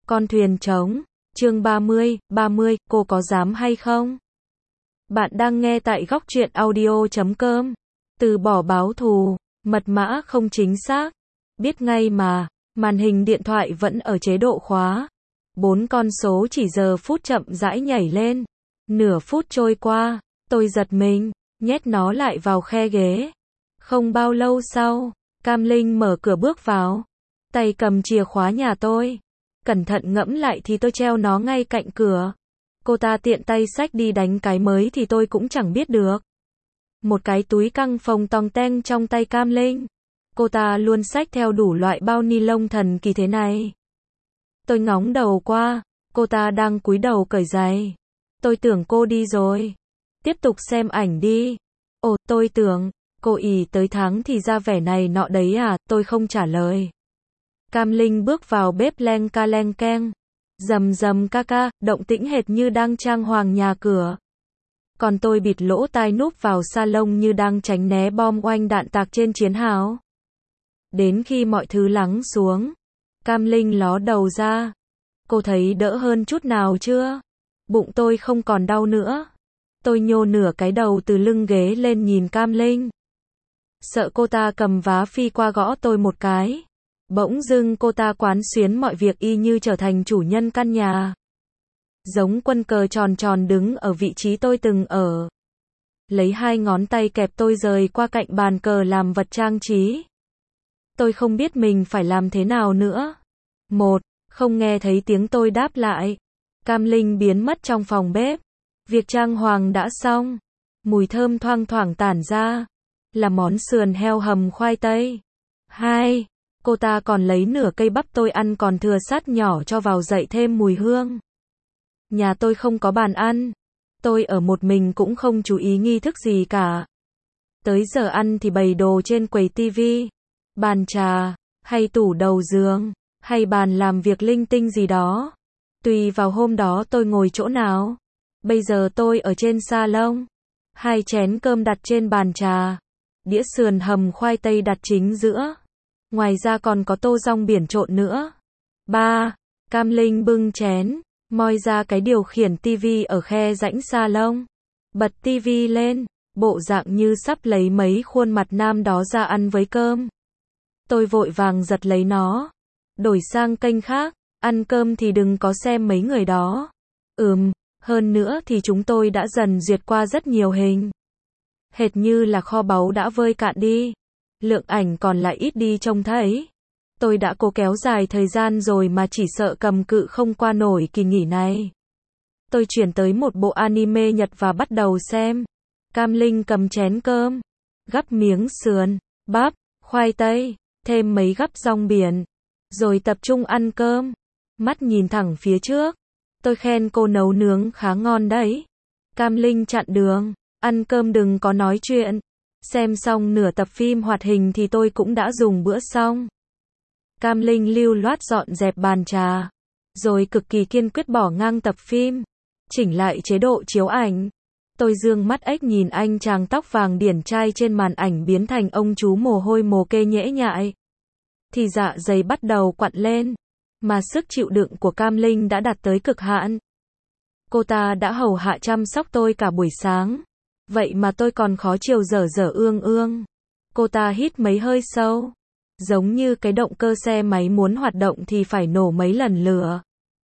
Con thuyền trống, chương 30, cô có dám hay không? Bạn đang nghe tại góc truyện audio.com. Từ bỏ báo thù, mật mã không chính xác. Biết ngay mà, màn hình điện thoại vẫn ở chế độ khóa. 4 con số chỉ giờ phút chậm rãi nhảy lên. Nửa phút trôi qua, tôi giật mình, nhét nó lại vào khe ghế. Không bao lâu sau, Cam Linh mở cửa bước vào. Tay cầm chìa khóa nhà tôi. Cẩn thận ngẫm lại thì tôi treo nó ngay cạnh cửa. Cô ta tiện tay xách đi đánh cái mới thì tôi cũng chẳng biết được. Một cái túi căng phồng tòng teng trong tay Cam Linh. Cô ta luôn xách theo đủ loại bao ni lông thần kỳ thế này. Tôi ngóng đầu qua, cô ta đang cúi đầu cởi giày. Tôi tưởng cô đi rồi. Tiếp tục xem ảnh đi. Ồ, tôi tưởng, cô ỉ tới tháng thì ra vẻ này nọ đấy à, tôi không trả lời. Cam Linh bước vào bếp leng keng. Rầm rầm ca ca, động tĩnh hệt như đang trang hoàng nhà cửa. Còn tôi bịt lỗ tai núp vào salon như đang tránh né bom oanh đạn tạc trên chiến hào. Đến khi mọi thứ lắng xuống, Cam Linh ló đầu ra. Cô thấy đỡ hơn chút nào chưa? Bụng tôi không còn đau nữa. Tôi nhô nửa cái đầu từ lưng ghế lên nhìn Cam Linh. Sợ cô ta cầm vá phi qua gõ tôi một cái. Bỗng dưng cô ta quán xuyến mọi việc y như trở thành chủ nhân căn nhà. Giống quân cờ tròn tròn đứng ở vị trí tôi từng ở. Lấy 2 ngón tay kẹp tôi rời qua cạnh bàn cờ làm vật trang trí. Tôi không biết mình phải làm thế nào nữa. Không nghe thấy tiếng tôi đáp lại. Cam Linh biến mất trong phòng bếp. Việc trang hoàng đã xong. Mùi thơm thoang thoảng tản ra. Là món sườn heo hầm khoai tây. 2. Cô ta còn lấy nửa cây bắp tôi ăn còn thừa sắt nhỏ cho vào dậy thêm mùi hương. Nhà tôi không có bàn ăn. Tôi ở một mình cũng không chú ý nghi thức gì cả. Tới giờ ăn thì bày đồ trên quầy tivi, bàn trà, hay tủ đầu giường, hay bàn làm việc linh tinh gì đó. Tùy vào hôm đó tôi ngồi chỗ nào. Bây giờ tôi ở trên salon. 2 chén cơm đặt trên bàn trà. Đĩa sườn hầm khoai tây đặt chính giữa. Ngoài ra còn có tô rong biển trộn nữa. 3. Cam Linh bưng chén, moi ra cái điều khiển tivi ở khe rãnh salon. Bật tivi lên, bộ dạng như sắp lấy mấy khuôn mặt nam đó ra ăn với cơm. Tôi vội vàng giật lấy nó. Đổi sang kênh khác, ăn cơm thì đừng có xem mấy người đó. Hơn nữa thì chúng tôi đã dần duyệt qua rất nhiều hình. Hệt như là kho báu đã vơi cạn đi. Lượng ảnh còn lại ít đi trông thấy. Tôi đã cố kéo dài thời gian rồi mà chỉ sợ cầm cự không qua nổi kỳ nghỉ này. Tôi chuyển tới một bộ anime Nhật và bắt đầu xem. Cam Linh cầm chén cơm, gắp miếng sườn, bắp, khoai tây, thêm mấy gắp rong biển, rồi tập trung ăn cơm. Mắt nhìn thẳng phía trước. Tôi khen cô nấu nướng khá ngon đấy. Cam Linh chặn đường, ăn cơm đừng có nói chuyện. Xem xong nửa tập phim hoạt hình thì tôi cũng đã dùng bữa xong. Cam Linh lưu loát dọn dẹp bàn trà, rồi cực kỳ kiên quyết bỏ ngang tập phim, chỉnh lại chế độ chiếu ảnh. Tôi dương mắt ếch nhìn anh chàng tóc vàng điển trai trên màn ảnh biến thành ông chú mồ hôi mồ kê nhễ nhại. Thì dạ dày bắt đầu quặn lên, mà sức chịu đựng của Cam Linh đã đạt tới cực hạn. Cô ta đã hầu hạ chăm sóc tôi cả buổi sáng. Vậy mà tôi còn khó chịu dở dở ương. Cô ta hít mấy hơi sâu. Giống như cái động cơ xe máy muốn hoạt động thì phải nổ mấy lần lửa.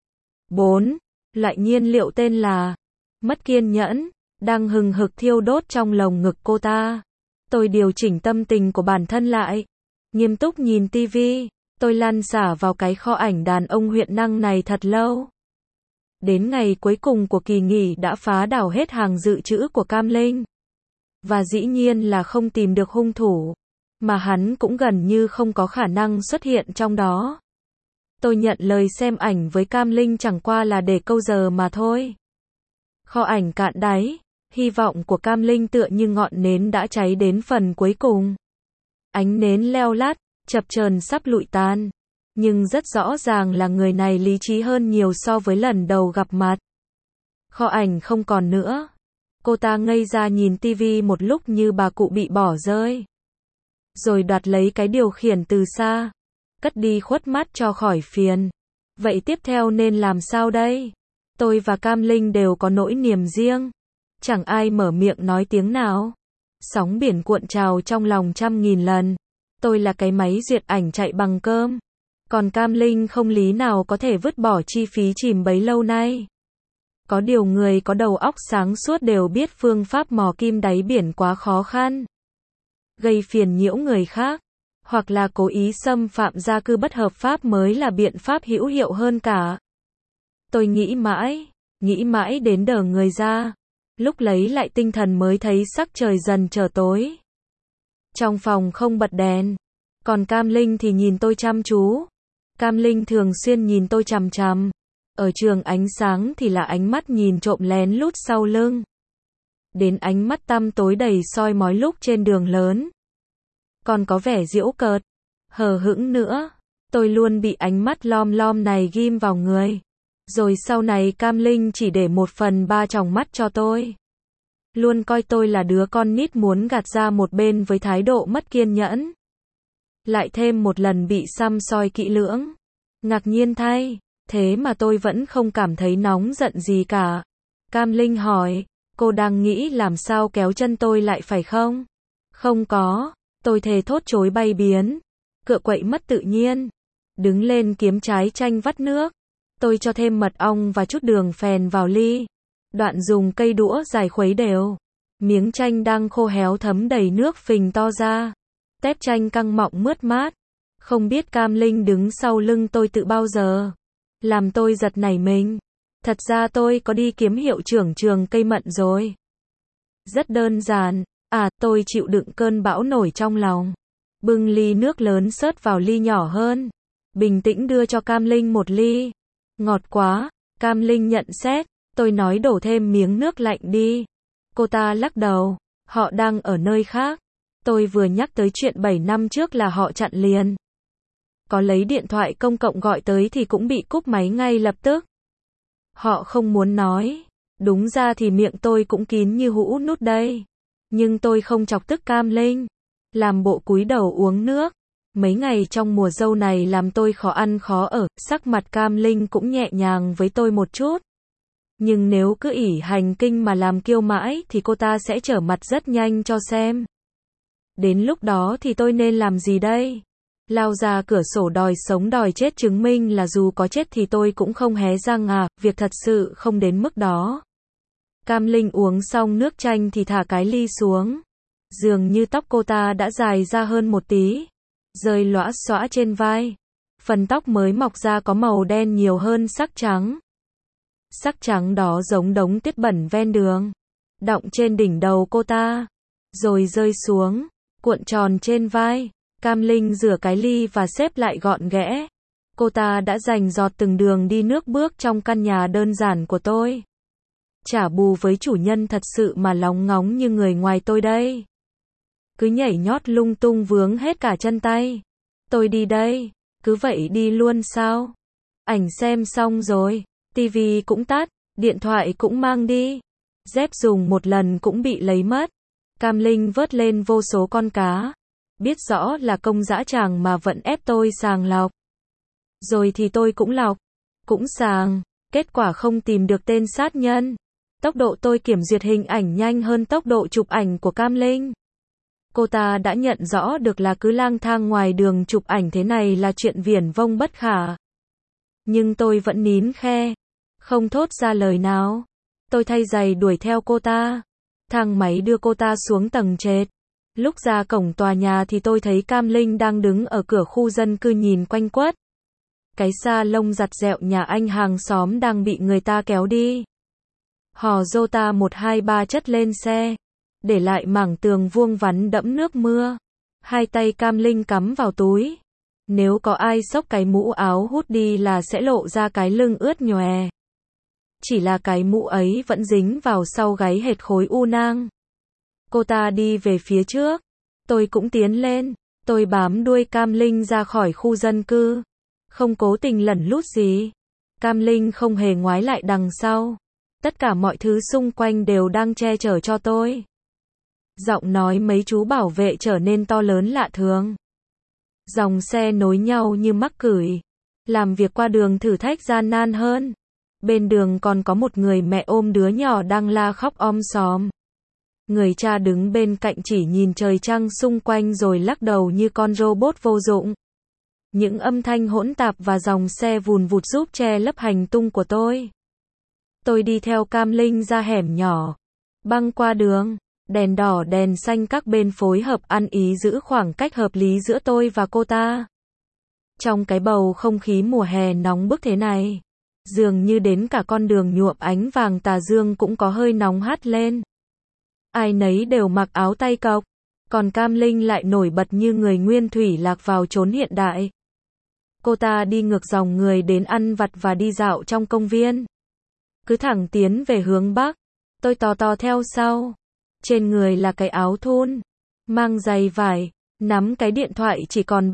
4. Loại nhiên liệu tên là mất kiên nhẫn, đang hừng hực thiêu đốt trong lồng ngực cô ta. Tôi điều chỉnh tâm tình của bản thân lại. Nghiêm túc nhìn tivi. Tôi lăn xả vào cái kho ảnh đàn ông huyện năng này thật lâu. Đến ngày cuối cùng của kỳ nghỉ đã phá đảo hết hàng dự trữ của Cam Linh. Và dĩ nhiên là không tìm được hung thủ. Mà hắn cũng gần như không có khả năng xuất hiện trong đó. Tôi nhận lời xem ảnh với Cam Linh chẳng qua là để câu giờ mà thôi. Kho ảnh cạn đáy. Hy vọng của Cam Linh tựa như ngọn nến đã cháy đến phần cuối cùng. Ánh nến leo lát, chập chờn sắp lụi tan. Nhưng rất rõ ràng là người này lý trí hơn nhiều so với lần đầu gặp mặt. Kho ảnh không còn nữa. Cô ta ngây ra nhìn tivi một lúc như bà cụ bị bỏ rơi. Rồi đoạt lấy cái điều khiển từ xa. Cất đi khuất mắt cho khỏi phiền. Vậy tiếp theo nên làm sao đây? Tôi và Cam Linh đều có nỗi niềm riêng. Chẳng ai mở miệng nói tiếng nào. Sóng biển cuộn trào trong lòng trăm nghìn lần. Tôi là cái máy duyệt ảnh chạy bằng cơm. Còn Cam Linh không lý nào có thể vứt bỏ chi phí chìm bấy lâu nay. Có điều người có đầu óc sáng suốt đều biết phương pháp mò kim đáy biển quá khó khăn. Gây phiền nhiễu người khác, hoặc là cố ý xâm phạm gia cư bất hợp pháp mới là biện pháp hữu hiệu hơn cả. Tôi nghĩ mãi đến đờ người ra. Lúc lấy lại tinh thần mới thấy sắc trời dần trở tối. Trong phòng không bật đèn. Còn Cam Linh thì nhìn tôi chăm chú. Cam Linh thường xuyên nhìn tôi chằm chằm. Ở trường ánh sáng thì là ánh mắt nhìn trộm lén lút sau lưng. Đến ánh mắt tăm tối đầy soi mói lúc trên đường lớn. Còn có vẻ giễu cợt, hờ hững nữa. Tôi luôn bị ánh mắt lom lom này ghim vào người. Rồi sau này Cam Linh chỉ để 1/3 tròng mắt cho tôi. Luôn coi tôi là đứa con nít muốn gạt ra một bên với thái độ mất kiên nhẫn. Lại thêm một lần bị săm soi kỹ lưỡng. Ngạc nhiên thay, thế mà tôi vẫn không cảm thấy nóng giận gì cả. Cam Linh hỏi, cô đang nghĩ làm sao kéo chân tôi lại phải không? Không có, tôi thề thốt chối bay biến. Cựa quậy mất tự nhiên. Đứng lên kiếm trái chanh vắt nước. Tôi cho thêm mật ong và chút đường phèn vào ly. Đoạn dùng cây đũa dài khuấy đều. Miếng chanh đang khô héo thấm đầy nước phình to ra. Tép chanh căng mọng mướt mát. Không biết Cam Linh đứng sau lưng tôi từ bao giờ. Làm tôi giật nảy mình. Thật ra tôi có đi kiếm hiệu trưởng trường cây mận rồi. Rất đơn giản. Tôi chịu đựng cơn bão nổi trong lòng. Bưng ly nước lớn xớt vào ly nhỏ hơn. Bình tĩnh đưa cho Cam Linh một ly. Ngọt quá. Cam Linh nhận xét. Tôi nói đổ thêm miếng nước lạnh đi. Cô ta lắc đầu. Họ đang ở nơi khác. Tôi vừa nhắc tới chuyện 7 năm trước là họ chặn liền. Có lấy điện thoại công cộng gọi tới thì cũng bị cúp máy ngay lập tức. Họ không muốn nói. Đúng ra thì miệng tôi cũng kín như hũ nút đây. Nhưng tôi không chọc tức Cam Linh. Làm bộ cúi đầu uống nước. Mấy ngày trong mùa dâu này làm tôi khó ăn khó ở. Sắc mặt Cam Linh cũng nhẹ nhàng với tôi một chút. Nhưng nếu cứ ỷ hành kinh mà làm kiêu mãi thì cô ta sẽ trở mặt rất nhanh cho xem. Đến lúc đó thì tôi nên làm gì đây? Lao ra cửa sổ đòi sống đòi chết chứng minh là dù có chết thì tôi cũng không hé răng việc thật sự không đến mức đó. Cam Linh uống xong nước chanh thì thả cái ly xuống. Dường như tóc cô ta đã dài ra hơn một tí. Rơi lõa xõa trên vai. Phần tóc mới mọc ra có màu đen nhiều hơn sắc trắng. Sắc trắng đó giống đống tuyết bẩn ven đường. Đọng trên đỉnh đầu cô ta. Rồi rơi xuống. Cuộn tròn trên vai. Cam Linh rửa cái ly và xếp lại gọn ghẽ. Cô ta đã dành giọt từng đường đi nước bước trong căn nhà đơn giản của tôi. Trả bù với chủ nhân thật sự mà lóng ngóng như người ngoài tôi đây. Cứ nhảy nhót lung tung vướng hết cả chân tay. Tôi đi đây. Cứ vậy đi luôn sao? Ảnh xem xong rồi. Tivi cũng tắt. Điện thoại cũng mang đi. Dép dùng một lần cũng bị lấy mất. Cam Linh vớt lên vô số con cá. Biết rõ là công dã tràng mà vẫn ép tôi sàng lọc. Rồi thì tôi cũng lọc. Cũng sàng. Kết quả không tìm được tên sát nhân. Tốc độ tôi kiểm duyệt hình ảnh nhanh hơn tốc độ chụp ảnh của Cam Linh. Cô ta đã nhận rõ được là cứ lang thang ngoài đường chụp ảnh thế này là chuyện viển vông bất khả. Nhưng tôi vẫn nín khe. Không thốt ra lời nào. Tôi thay giày đuổi theo cô ta. Thang máy đưa cô ta xuống tầng trệt. Lúc ra cổng tòa nhà thì tôi thấy Cam Linh đang đứng ở cửa khu dân cư nhìn quanh quất. Cái sa lông giặt dẹo nhà anh hàng xóm đang bị người ta kéo đi. Hò Jota 123 chất lên xe. Để lại mảng tường vuông vắn đẫm nước mưa. Hai tay Cam Linh cắm vào túi. Nếu có ai xốc cái mũ áo hút đi là sẽ lộ ra cái lưng ướt nhòe. Chỉ là cái mũ ấy vẫn dính vào sau gáy hệt khối u nang. Cô ta đi về phía trước. Tôi cũng tiến lên. Tôi bám đuôi Cam Linh ra khỏi khu dân cư. Không cố tình lẩn lút gì. Cam Linh không hề ngoái lại đằng sau. Tất cả mọi thứ xung quanh đều đang che chở cho tôi. Giọng nói mấy chú bảo vệ trở nên to lớn lạ thường. Dòng xe nối nhau như mắc cửi. Làm việc qua đường thử thách gian nan hơn. Bên đường còn có một người mẹ ôm đứa nhỏ đang la khóc om sòm. Người cha đứng bên cạnh chỉ nhìn trời trăng xung quanh rồi lắc đầu như con robot vô dụng. Những âm thanh hỗn tạp và dòng xe vùn vụt giúp che lấp hành tung của tôi. Tôi đi theo Cam Linh ra hẻm nhỏ, băng qua đường, đèn đỏ đèn xanh các bên phối hợp ăn ý giữ khoảng cách hợp lý giữa tôi và cô ta. Trong cái bầu không khí mùa hè nóng bức thế này, dường như đến cả con đường nhuộm ánh vàng tà dương cũng có hơi nóng hắt lên. Ai nấy đều mặc áo tay cộc, còn Cam Linh lại nổi bật như người nguyên thủy lạc vào chốn hiện đại. Cô ta đi ngược dòng người đến ăn vặt và đi dạo trong công viên. Cứ thẳng tiến về hướng Bắc, tôi tò tò theo sau. Trên người là cái áo thun, mang giày vải, nắm cái điện thoại chỉ còn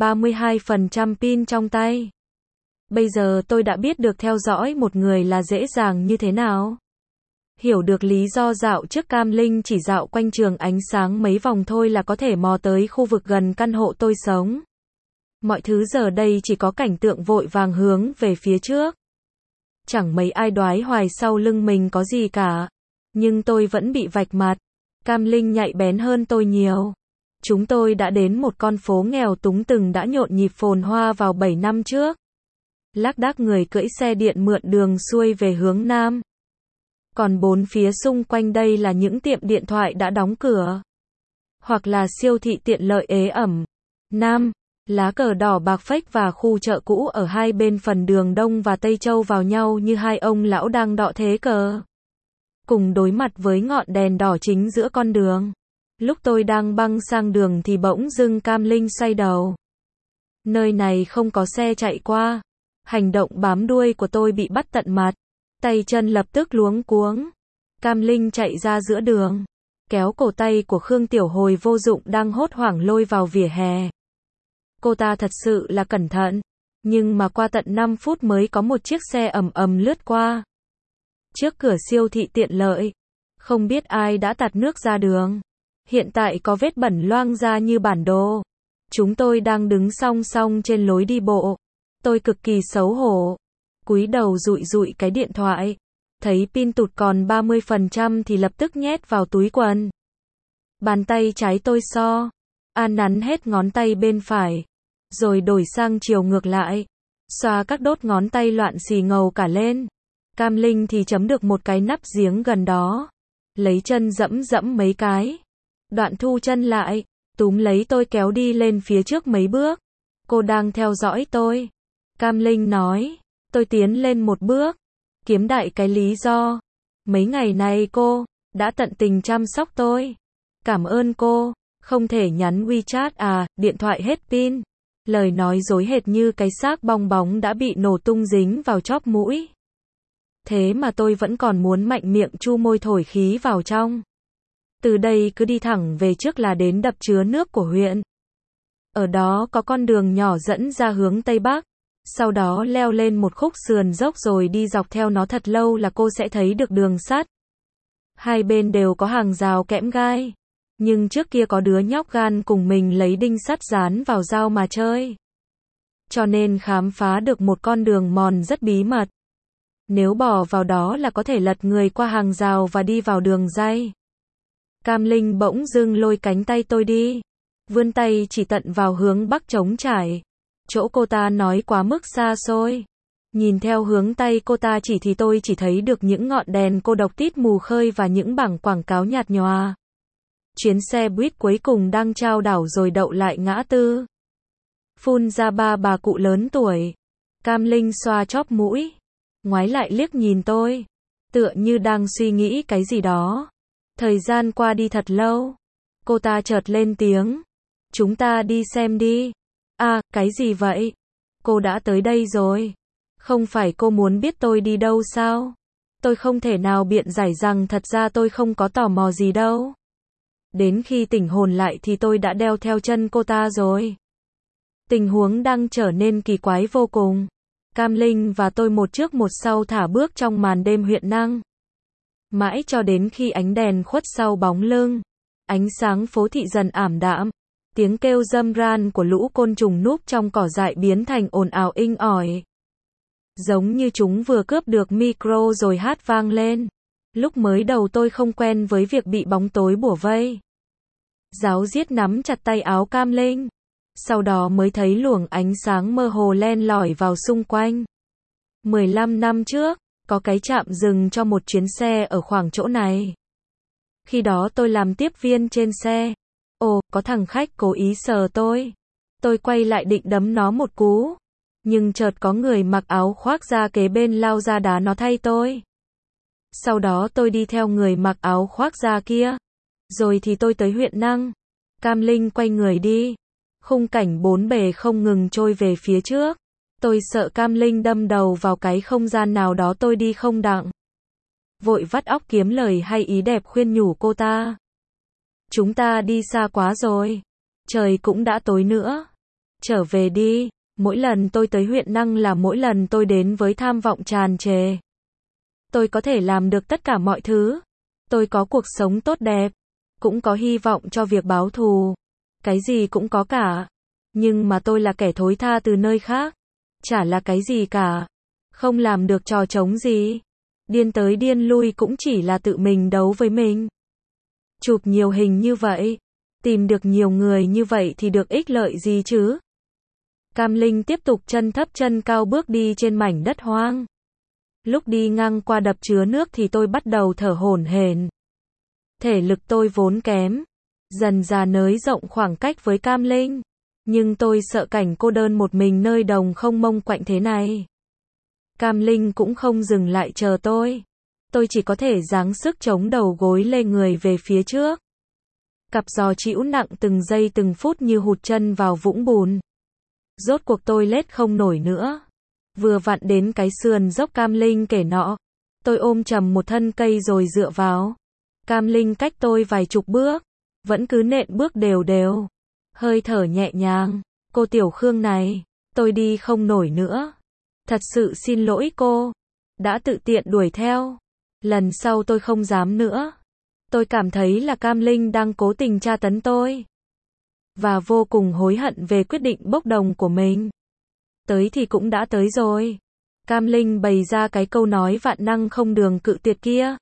32% pin trong tay. Bây giờ tôi đã biết được theo dõi một người là dễ dàng như thế nào. Hiểu được lý do dạo trước Cam Linh chỉ dạo quanh trường ánh sáng mấy vòng thôi là có thể mò tới khu vực gần căn hộ tôi sống. Mọi thứ giờ đây chỉ có cảnh tượng vội vàng hướng về phía trước. Chẳng mấy ai đoái hoài sau lưng mình có gì cả. Nhưng tôi vẫn bị vạch mặt. Cam Linh nhạy bén hơn tôi nhiều. Chúng tôi đã đến một con phố nghèo túng từng đã nhộn nhịp phồn hoa vào 7 năm trước. Lác đác người cưỡi xe điện mượn đường xuôi về hướng Nam. Còn bốn phía xung quanh đây là những tiệm điện thoại đã đóng cửa. Hoặc là siêu thị tiện lợi ế ẩm. Nam, lá cờ đỏ bạc phách và khu chợ cũ ở hai bên phần đường Đông và Tây Châu vào nhau như hai ông lão đang đọ thế cờ. Cùng đối mặt với ngọn đèn đỏ chính giữa con đường. Lúc tôi đang băng sang đường thì bỗng dưng Cam Linh xoay đầu. Nơi này không có xe chạy qua. Hành động bám đuôi của tôi bị bắt tận mặt. Tay chân lập tức luống cuống. Cam Linh chạy ra giữa đường. Kéo cổ tay của Khương Tiểu Hồi vô dụng đang hốt hoảng lôi vào vỉa hè. Cô ta thật sự là cẩn thận. Nhưng mà qua tận 5 phút mới có một chiếc xe ầm ầm lướt qua. Trước cửa siêu thị tiện lợi. Không biết ai đã tạt nước ra đường. Hiện tại có vết bẩn loang ra như bản đồ. Chúng tôi đang đứng song song trên lối đi bộ. Tôi cực kỳ xấu hổ. Cúi đầu dụi dụi cái điện thoại. Thấy pin tụt còn 30% thì lập tức nhét vào túi quần. Bàn tay trái tôi nắn hết ngón tay bên phải. Rồi đổi sang chiều ngược lại. Xoa các đốt ngón tay loạn xì ngầu cả lên. Cam Linh thì chấm được một cái nắp giếng gần đó. Lấy chân dẫm dẫm mấy cái. Đoạn thu chân lại. Túm lấy tôi kéo đi lên phía trước mấy bước. Cô đang theo dõi tôi. Cam Linh nói. Tôi tiến lên một bước. Kiếm đại cái lý do. Mấy ngày nay cô đã tận tình chăm sóc tôi. Cảm ơn cô. Không thể nhắn WeChat à, điện thoại hết pin. Lời nói dối hệt như cái xác bong bóng đã bị nổ tung dính vào chóp mũi. Thế mà tôi vẫn còn muốn mạnh miệng chu môi thổi khí vào trong. Từ đây cứ đi thẳng về trước là đến đập chứa nước của huyện. Ở đó có con đường nhỏ dẫn ra hướng Tây Bắc. Sau đó leo lên một khúc sườn dốc rồi đi dọc theo nó thật lâu là cô sẽ thấy được đường sắt. Hai bên đều có hàng rào kẽm gai. Nhưng trước kia có đứa nhóc gan cùng mình lấy đinh sắt dán vào dao mà chơi. Cho nên khám phá được một con đường mòn rất bí mật. Nếu bỏ vào đó là có thể lật người qua hàng rào và đi vào đường ray. Cam Linh bỗng dưng lôi cánh tay tôi đi. Vươn tay chỉ tận vào hướng Bắc trống trải. Chỗ cô ta nói quá mức xa xôi. Nhìn theo hướng tay cô ta chỉ thì tôi chỉ thấy được những ngọn đèn cô độc tít mù khơi và những bảng quảng cáo nhạt nhòa. Chuyến xe buýt cuối cùng đang chao đảo rồi đậu lại ngã tư. Phun ra ba bà cụ lớn tuổi. Cam Linh xoa chóp mũi. Ngoái lại liếc nhìn tôi. Tựa như đang suy nghĩ cái gì đó. Thời gian qua đi thật lâu. Cô ta chợt lên tiếng. Chúng ta đi xem đi. À, cái gì vậy? Cô đã tới đây rồi. Không phải cô muốn biết tôi đi đâu sao? Tôi không thể nào biện giải rằng thật ra tôi không có tò mò gì đâu. Đến khi tỉnh hồn lại thì tôi đã đeo theo chân cô ta rồi. Tình huống đang trở nên kỳ quái vô cùng. Cam Linh và tôi một trước một sau thả bước trong màn đêm huyện Năng. Mãi cho đến khi ánh đèn khuất sau bóng lưng. Ánh sáng phố thị dần ảm đạm. Tiếng kêu râm ran của lũ côn trùng núp trong cỏ dại biến thành ồn ào inh ỏi. Giống như chúng vừa cướp được micro rồi hát vang lên. Lúc mới đầu tôi không quen với việc bị bóng tối bủa vây. Ráo riết nắm chặt tay áo Cam Linh. Sau đó mới thấy luồng ánh sáng mơ hồ len lỏi vào xung quanh. 15 năm trước, có cái trạm dừng cho một chuyến xe ở khoảng chỗ này. Khi đó tôi làm tiếp viên trên xe. Ồ, có thằng khách cố ý sờ tôi. Tôi quay lại định đấm nó một cú. Nhưng chợt có người mặc áo khoác da kế bên lao ra đá nó thay tôi. Sau đó tôi đi theo người mặc áo khoác da kia. Rồi thì tôi tới huyện Năng. Cam Linh quay người đi. Khung cảnh bốn bề không ngừng trôi về phía trước. Tôi sợ Cam Linh đâm đầu vào cái không gian nào đó tôi đi không đặng. Vội vắt óc kiếm lời hay ý đẹp khuyên nhủ cô ta. Chúng ta đi xa quá rồi. Trời cũng đã tối nữa. Trở về đi. Mỗi lần tôi tới huyện Năng là mỗi lần tôi đến với tham vọng tràn trề. Tôi có thể làm được tất cả mọi thứ. Tôi có cuộc sống tốt đẹp. Cũng có hy vọng cho việc báo thù. Cái gì cũng có cả. Nhưng mà tôi là kẻ thối tha từ nơi khác. Chả là cái gì cả. Không làm được trò trống gì. Điên tới điên lui cũng chỉ là tự mình đấu với mình. Chụp nhiều hình như vậy. Tìm được nhiều người như vậy thì được ích lợi gì chứ? Cam Linh tiếp tục chân thấp chân cao bước đi trên mảnh đất hoang. Lúc đi ngang qua đập chứa nước thì tôi bắt đầu thở hổn hển. Thể lực tôi vốn kém. Dần dà nới rộng khoảng cách với Cam Linh. Nhưng tôi sợ cảnh cô đơn một mình nơi đồng không mông quạnh thế này. Cam Linh cũng không dừng lại chờ tôi. Tôi chỉ có thể giáng sức chống đầu gối lê người về phía trước. Cặp giò trĩu nặng từng giây từng phút như hụt chân vào vũng bùn. Rốt cuộc tôi lết không nổi nữa. Vừa vặn đến cái sườn dốc Cam Linh kể nọ. Tôi ôm chầm một thân cây rồi dựa vào. Cam Linh cách tôi vài chục bước. Vẫn cứ nện bước đều đều. Hơi thở nhẹ nhàng. Cô Tiểu Khương này. Tôi đi không nổi nữa. Thật sự xin lỗi cô. Đã tự tiện đuổi theo. Lần sau tôi không dám nữa. Tôi cảm thấy là Cam Linh đang cố tình tra tấn tôi. Và vô cùng hối hận về quyết định bốc đồng của mình. Tới thì cũng đã tới rồi. Cam Linh bày ra cái câu nói vạn năng không đường cự tuyệt kia.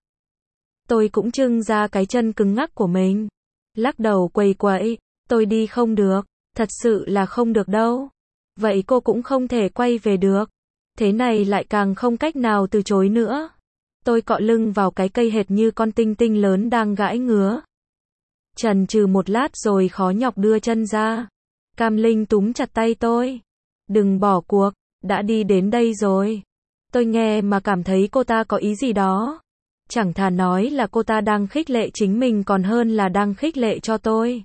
Tôi cũng trưng ra cái chân cứng ngắc của mình. Lắc đầu quầy quậy. Tôi đi không được. Thật sự là không được đâu. Vậy cô cũng không thể quay về được. Thế này lại càng không cách nào từ chối nữa. Tôi cọ lưng vào cái cây hệt như con tinh tinh lớn đang gãi ngứa. Chần chừ một lát rồi khó nhọc đưa chân ra. Cam Linh túm chặt tay tôi. Đừng bỏ cuộc, đã đi đến đây rồi. Tôi nghe mà cảm thấy cô ta có ý gì đó. Chẳng thà nói là cô ta đang khích lệ chính mình còn hơn là đang khích lệ cho tôi.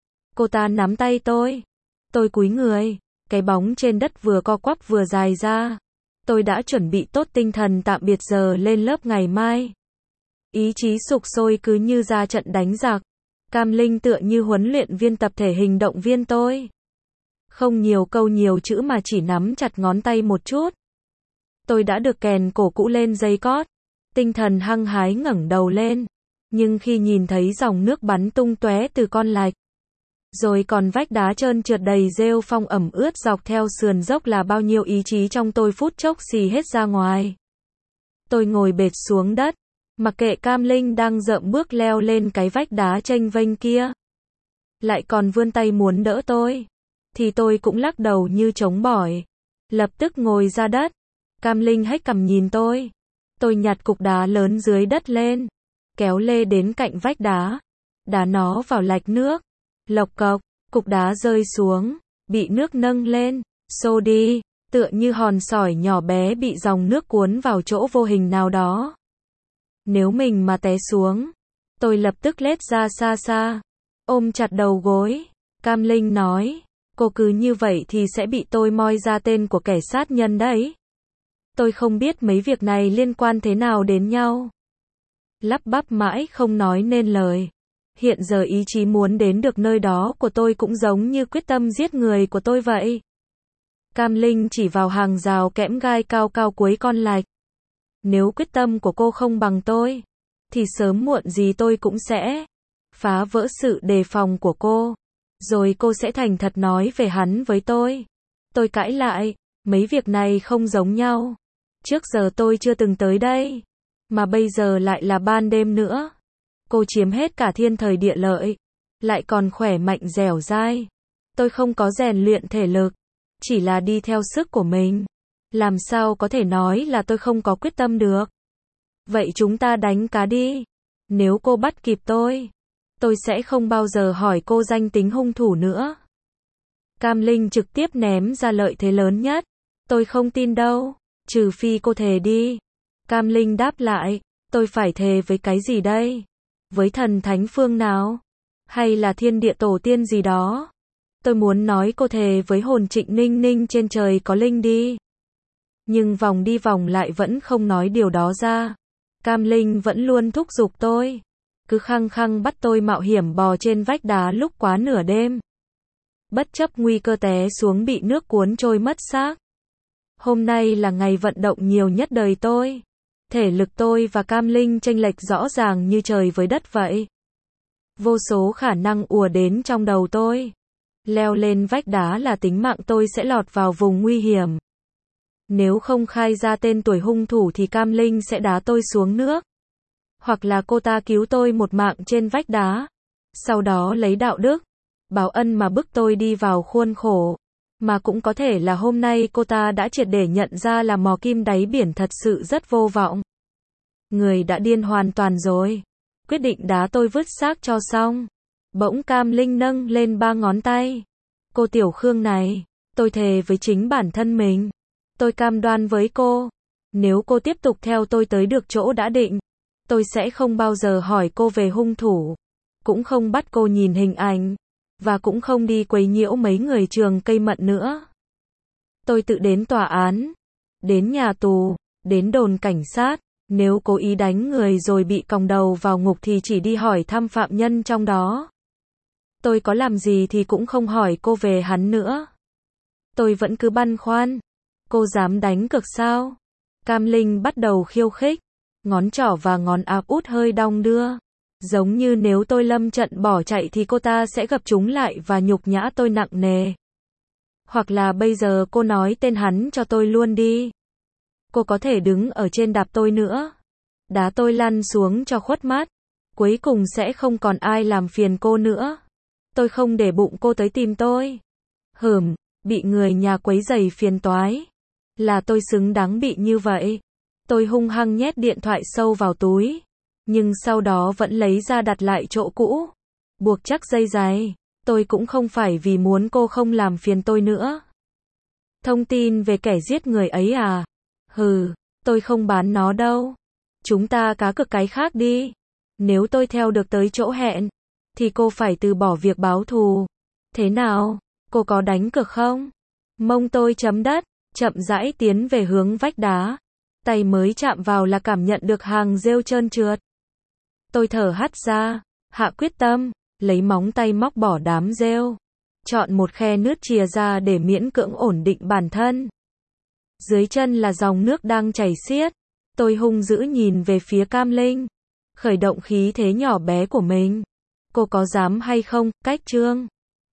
Cô ta nắm tay tôi. Tôi cúi người. Cái bóng trên đất vừa co quắp vừa dài ra. Tôi đã chuẩn bị tốt tinh thần tạm biệt giờ lên lớp ngày mai. Ý chí sục sôi cứ như ra trận đánh giặc. Cam Linh tựa như huấn luyện viên tập thể hình động viên tôi. Không nhiều câu nhiều chữ mà chỉ nắm chặt ngón tay một chút. Tôi đã được kèn cổ cũ lên dây cót. Tinh thần hăng hái ngẩng đầu lên. Nhưng khi nhìn thấy dòng nước bắn tung tóe từ con lạch. Rồi còn vách đá trơn trượt đầy rêu phong ẩm ướt dọc theo sườn dốc là bao nhiêu ý chí trong tôi phút chốc xì hết ra ngoài. Tôi ngồi bệt xuống đất. Mặc kệ Cam Linh đang rợm bước leo lên cái vách đá chênh vênh kia. Lại còn vươn tay muốn đỡ tôi. Thì tôi cũng lắc đầu như chống bỏi. Lập tức ngồi ra đất. Cam Linh hếch cằm nhìn tôi. Tôi nhặt cục đá lớn dưới đất lên. Kéo lê đến cạnh vách đá. Đá nó vào lạch nước. Lộc cộc, cục đá rơi xuống. Bị nước nâng lên. Xô đi. Tựa như hòn sỏi nhỏ bé bị dòng nước cuốn vào chỗ vô hình nào đó. Nếu mình mà té xuống. Tôi lập tức lết ra xa xa. Ôm chặt đầu gối. Cam Linh nói. Cô cứ như vậy thì sẽ bị tôi moi ra tên của kẻ sát nhân đấy. Tôi không biết mấy việc này liên quan thế nào đến nhau. Lắp bắp mãi không nói nên lời. Hiện giờ ý chí muốn đến được nơi đó của tôi cũng giống như quyết tâm giết người của tôi vậy. Cam Linh chỉ vào hàng rào kẽm gai cao cao cuối con lạch. Nếu quyết tâm của cô không bằng tôi, thì sớm muộn gì tôi cũng sẽ phá vỡ sự đề phòng của cô. Rồi cô sẽ thành thật nói về hắn với tôi. Tôi cãi lại, mấy việc này không giống nhau. Trước giờ tôi chưa từng tới đây. Mà bây giờ lại là ban đêm nữa. Cô chiếm hết cả thiên thời địa lợi. Lại còn khỏe mạnh dẻo dai. Tôi không có rèn luyện thể lực. Chỉ là đi theo sức của mình. Làm sao có thể nói là tôi không có quyết tâm được. Vậy chúng ta đánh cá đi. Nếu cô bắt kịp tôi sẽ không bao giờ hỏi cô danh tính hung thủ nữa. Cam Linh trực tiếp ném ra lợi thế lớn nhất. Tôi không tin đâu. Trừ phi cô thề đi. Cam Linh đáp lại. Tôi phải thề với cái gì đây? Với thần thánh phương nào? Hay là thiên địa tổ tiên gì đó? Tôi muốn nói cô thề với hồn Trịnh Ninh Ninh trên trời có linh đi. Nhưng vòng đi vòng lại vẫn không nói điều đó ra. Cam Linh vẫn luôn thúc giục tôi. Cứ khăng khăng bắt tôi mạo hiểm bò trên vách đá lúc quá nửa đêm. Bất chấp nguy cơ té xuống bị nước cuốn trôi mất xác. Hôm nay là ngày vận động nhiều nhất đời tôi. Thể lực tôi và Cam Linh chênh lệch rõ ràng như trời với đất vậy. Vô số khả năng ùa đến trong đầu tôi. Leo lên vách đá là tính mạng tôi sẽ lọt vào vùng nguy hiểm. Nếu không khai ra tên tuổi hung thủ thì Cam Linh sẽ đá tôi xuống nước. Hoặc là cô ta cứu tôi một mạng trên vách đá. Sau đó lấy đạo đức, báo ân mà bức tôi đi vào khuôn khổ. Mà cũng có thể là hôm nay cô ta đã triệt để nhận ra là mò kim đáy biển thật sự rất vô vọng. Người đã điên hoàn toàn rồi. Quyết định đá tôi vứt xác cho xong. Bỗng Cam Linh nâng lên 3 ngón tay. Cô Tiểu Khương này, tôi thề với chính bản thân mình. Tôi cam đoan với cô. Nếu cô tiếp tục theo tôi tới được chỗ đã định, tôi sẽ không bao giờ hỏi cô về hung thủ. Cũng không bắt cô nhìn hình ảnh. Và cũng không đi quấy nhiễu mấy người trường cây mận nữa. Tôi tự đến tòa án, đến nhà tù, đến đồn cảnh sát. Nếu cố ý đánh người rồi bị còng đầu vào ngục thì chỉ đi hỏi thăm phạm nhân trong đó. Tôi có làm gì thì cũng không hỏi cô về hắn nữa. Tôi vẫn cứ băn khoăn. Cô dám đánh cược sao? Cam Linh bắt đầu khiêu khích. Ngón trỏ và ngón áp út hơi đong đưa. Giống như nếu tôi lâm trận bỏ chạy thì cô ta sẽ gặp chúng lại và nhục nhã tôi nặng nề. Hoặc là bây giờ cô nói tên hắn cho tôi luôn đi. Cô có thể đứng ở trên đạp tôi nữa. Đá tôi lăn xuống cho khuất mắt. Cuối cùng sẽ không còn ai làm phiền cô nữa. Tôi không để bụng cô tới tìm tôi. Bị người nhà quấy rầy phiền toái. Là tôi xứng đáng bị như vậy. Tôi hung hăng nhét điện thoại sâu vào túi. Nhưng sau đó vẫn lấy ra đặt lại chỗ cũ. Buộc chắc dây giày. Tôi cũng không phải vì muốn cô không làm phiền tôi nữa. Thông tin về kẻ giết người ấy à? Tôi không bán nó đâu. Chúng ta cá cược cái khác đi. Nếu tôi theo được tới chỗ hẹn, thì cô phải từ bỏ việc báo thù. Thế nào? Cô có đánh cược không? Mông tôi chấm đất, chậm rãi tiến về hướng vách đá. Tay mới chạm vào là cảm nhận được hàng rêu trơn trượt. Tôi thở hắt ra, hạ quyết tâm, lấy móng tay móc bỏ đám rêu. Chọn một khe nước chìa ra để miễn cưỡng ổn định bản thân. Dưới chân là dòng nước đang chảy xiết. Tôi hung dữ nhìn về phía Cam Linh. Khởi động khí thế nhỏ bé của mình. Cô có dám hay không? Cách chương